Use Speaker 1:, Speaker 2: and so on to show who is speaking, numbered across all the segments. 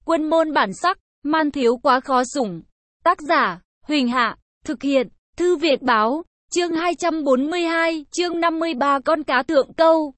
Speaker 1: Quân môn bản sắc, man thiếu quá khó sủng. Tác giả, Huỳnh Hạ, thực hiện, Thư Việt Báo, chương 242, chương 53 con cá thượng câu.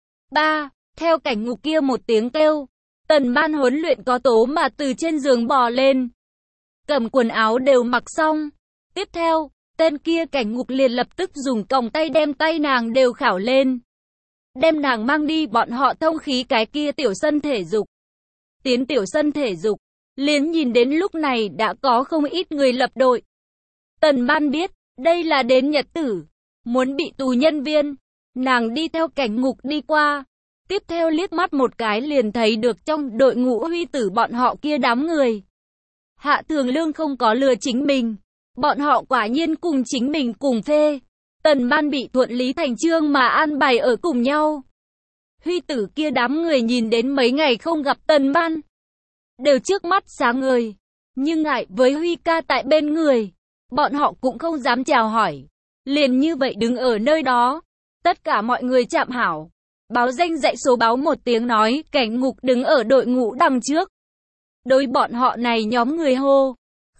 Speaker 1: 3. Theo cảnh ngục kia một tiếng kêu, Tần Ban huấn luyện có tố mà từ trên giường bò lên. Cầm quần áo đều mặc xong. Tiếp theo, tên kia cảnh ngục liền lập tức dùng còng tay đem tay nàng đều khảo lên. Đem nàng mang đi bọn họ thông khí cái kia tiểu sân thể dục. Tiến tiểu sân thể dục, liền nhìn đến lúc này đã có không ít người lập đội. Tần Ban biết, đây là đến nhật tử, muốn bị tù nhân viên. Nàng đi theo cảnh ngục đi qua. Tiếp theo liếc mắt một cái liền thấy được trong đội ngũ Huy Tử bọn họ kia đám người. Hạ Thường Lương không có lừa chính mình. Bọn họ quả nhiên cùng chính mình cùng phê. Tần Ban bị thuận lý thành chương mà an bài ở cùng nhau. Huy Tử kia đám người nhìn đến mấy ngày không gặp Tần Ban, đều trước mắt sáng ngời. Nhưng ngại với Huy ca tại bên người, bọn họ cũng không dám chào hỏi. Liền như vậy đứng ở nơi đó. Tất cả mọi người chạm hảo. Báo danh dạy số báo một tiếng nói, cảnh ngục đứng ở đội ngũ đằng trước. Đối bọn họ này nhóm người hô.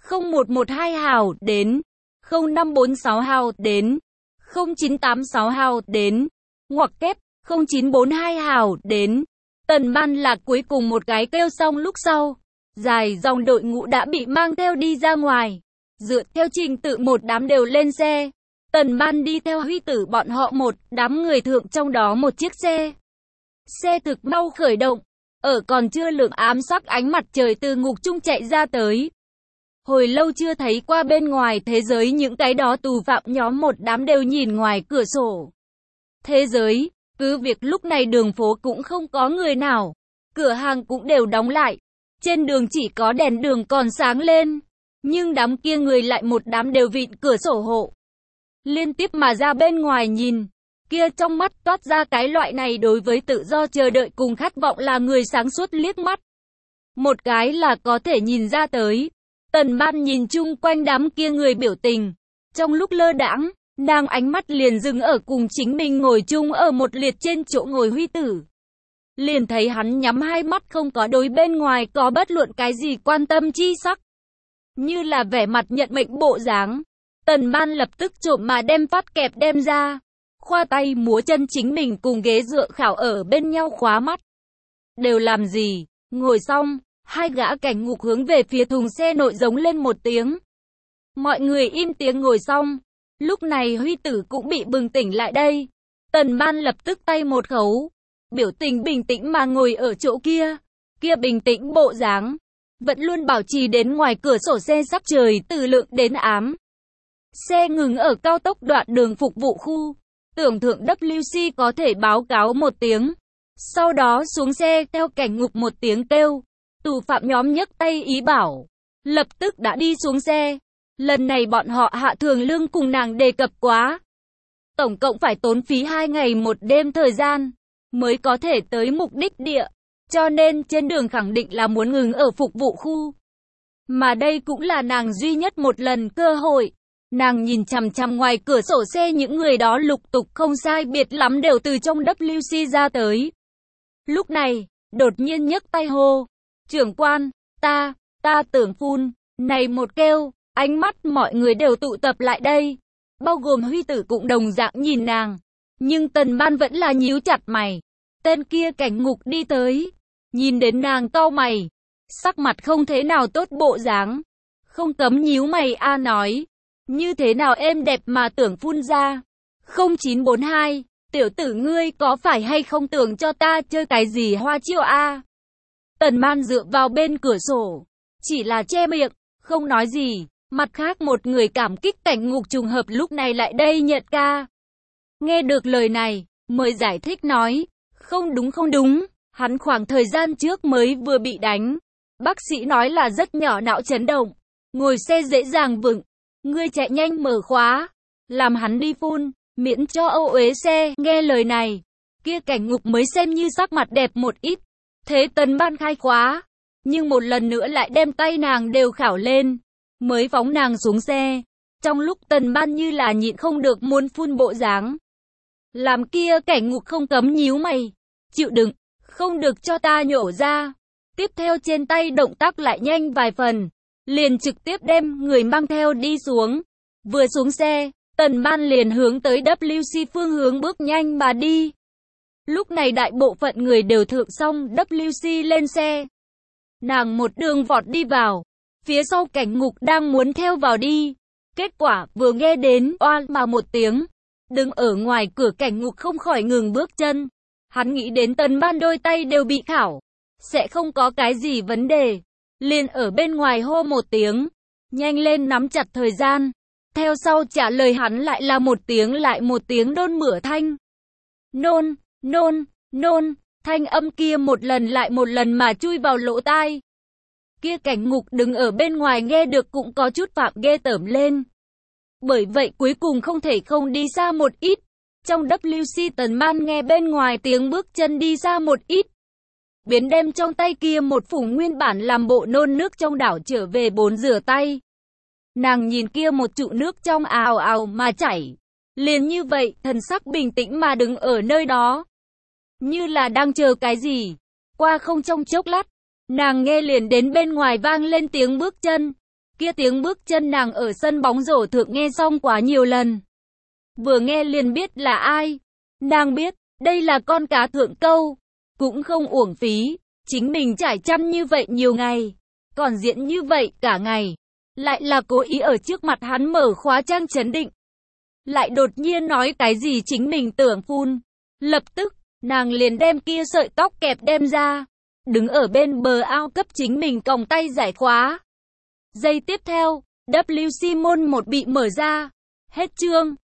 Speaker 1: 0112 hào đến. 0546 hào đến. 0986 hào đến. Ngoặc kép 0942 hào đến. Tần Ban là cuối cùng một cái kêu xong lúc sau. Dài dòng đội ngũ đã bị mang theo đi ra ngoài. Dựa theo trình tự một đám đều lên xe. Tần Ban đi theo Huy Tử bọn họ một đám người thượng trong đó một chiếc xe. Xe thực mau khởi động. Ở còn chưa lượng ám sắc ánh mặt trời từ ngục trung chạy ra tới. Hồi lâu chưa thấy qua bên ngoài thế giới những cái đó tù phạm nhóm một đám đều nhìn ngoài cửa sổ. Thế giới, cứ việc lúc này đường phố cũng không có người nào. Cửa hàng cũng đều đóng lại. Trên đường chỉ có đèn đường còn sáng lên. Nhưng đám kia người lại một đám đều vịn cửa sổ hộ. Liên tiếp mà ra bên ngoài nhìn. Kia trong mắt toát ra cái loại này đối với tự do chờ đợi cùng khát vọng là người sáng suốt liếc mắt. Một cái là có thể nhìn ra tới. Tần Ban nhìn chung quanh đám kia người biểu tình. Trong lúc lơ đãng, nàng ánh mắt liền dừng ở cùng chính mình ngồi chung ở một liệt trên chỗ ngồi Huy Tử. Liền thấy hắn nhắm hai mắt không có đối bên ngoài có bất luận cái gì quan tâm chi sắc. Như là vẻ mặt nhận mệnh bộ dáng. Tần Ban lập tức trộm mà đem phát kẹp đem ra. Khoa tay múa chân chính mình cùng ghế dựa khảo ở bên nhau khóa mắt. Đều làm gì? Ngồi xong, hai gã cảnh ngục hướng về phía thùng xe nội giống lên một tiếng. Mọi người im tiếng ngồi xong. Lúc này Huy Tử cũng bị bừng tỉnh lại đây. Tần Ban lập tức tay một khấu. Biểu tình bình tĩnh mà ngồi ở chỗ kia. Kia bình tĩnh bộ dáng vẫn luôn bảo trì đến ngoài cửa sổ xe sắp trời từ lượng đến ám. Xe ngừng ở cao tốc đoạn đường phục vụ khu. Tưởng thượng WC có thể báo cáo một tiếng. Sau đó xuống xe theo cảnh ngục một tiếng kêu. Tù phạm nhóm nhấc tay ý bảo. Lập tức đã đi xuống xe. Lần này bọn họ Hạ Thường Lương cùng nàng đề cập quá. Tổng cộng phải tốn phí 2 ngày 1 đêm thời gian. Mới có thể tới mục đích địa. Cho nên trên đường khẳng định là muốn ngừng ở phục vụ khu. Mà đây cũng là nàng duy nhất một lần cơ hội. Nàng nhìn chằm chằm ngoài cửa sổ xe những người đó lục tục không sai biệt lắm đều từ trong WC ra tới. Lúc này, đột nhiên nhấc tay hô. Trưởng quan, ta tưởng phun. Này một kêu, ánh mắt mọi người đều tụ tập lại đây. Bao gồm Huy Tử cũng đồng dạng nhìn nàng. Nhưng Tần Ban vẫn là nhíu chặt mày. Tên kia cảnh ngục đi tới. Nhìn đến nàng cau mày. Sắc mặt không thế nào tốt bộ dáng. Không cấm nhíu mày nói. Như thế nào êm đẹp mà tưởng phun ra. 0942, tiểu tử ngươi có phải hay không tưởng cho ta chơi cái gì hoa chiêu a? Tần Ban dựa vào bên cửa sổ. Chỉ là che miệng, không nói gì. Mặt khác một người cảm kích cảnh ngục trùng hợp lúc này lại đây nhận ca. Nghe được lời này, mới giải thích nói. Không đúng. Hắn khoảng thời gian trước mới vừa bị đánh. Bác sĩ nói là rất nhỏ não chấn động. Ngồi xe dễ dàng vững. Ngươi chạy nhanh mở khóa. Làm hắn đi phun, miễn cho ô uế xe. Nghe lời này, kia cảnh ngục mới xem như sắc mặt đẹp một ít. Thế Tần Ban khai khóa. Nhưng một lần nữa lại đem tay nàng đều khảo lên. Mới phóng nàng xuống xe. Trong lúc Tần Ban như là nhịn không được muốn phun bộ dáng. Làm kia cảnh ngục không cấm nhíu mày. Chịu đựng, không được cho ta nhổ ra. Tiếp theo trên tay động tác lại nhanh vài phần, liền trực tiếp đem người mang theo đi xuống. Vừa xuống xe, Tần Ban liền hướng tới WC phương hướng bước nhanh mà đi. Lúc này đại bộ phận người đều thượng xong WC lên xe. Nàng một đường vọt đi vào, phía sau Cảnh Ngục đang muốn theo vào đi. Kết quả vừa nghe đến oa mà một tiếng, đứng ở ngoài cửa Cảnh Ngục không khỏi ngừng bước chân. Hắn nghĩ đến Tần Ban đôi tay đều bị khảo, sẽ không có cái gì vấn đề. Liền ở bên ngoài hô một tiếng, nhanh lên nắm chặt thời gian. Theo sau trả lời hắn lại là một tiếng lại một tiếng nôn mửa thanh. Nôn, nôn, nôn, thanh âm kia một lần lại một lần mà chui vào lỗ tai. Kia Cảnh Ngục đứng ở bên ngoài nghe được cũng có chút phạm ghê tởm lên. Bởi vậy cuối cùng không thể không đi xa một ít. Trong WC Tần Ban nghe bên ngoài tiếng bước chân đi xa một ít. Biến đem trong tay kia một phủng nguyên bản làm bộ nôn nước trong đảo trở về bồn rửa tay. Nàng nhìn kia một trụ nước trong ào ào mà chảy. Liền như vậy, thần sắc bình tĩnh mà đứng ở nơi đó. Như là đang chờ cái gì. Qua không trong chốc lát, nàng nghe liền đến bên ngoài vang lên tiếng bước chân. Kia tiếng bước chân nàng ở sân bóng rổ thượng nghe xong quá nhiều lần. Vừa nghe liền biết là ai. Nàng biết, đây là con cá thượng câu. Cũng không uổng phí, chính mình trải chăn như vậy nhiều ngày. Còn diễn như vậy cả ngày. Lại là cố ý ở trước mặt hắn mở khóa trang chấn định. Lại đột nhiên nói cái gì chính mình tưởng phun. Lập tức, nàng liền đem kia sợi tóc kẹp đem ra. Đứng ở bên bờ ao cấp chính mình còng tay giải khóa. Giây tiếp theo, WC môn một bị mở ra. Hết chương.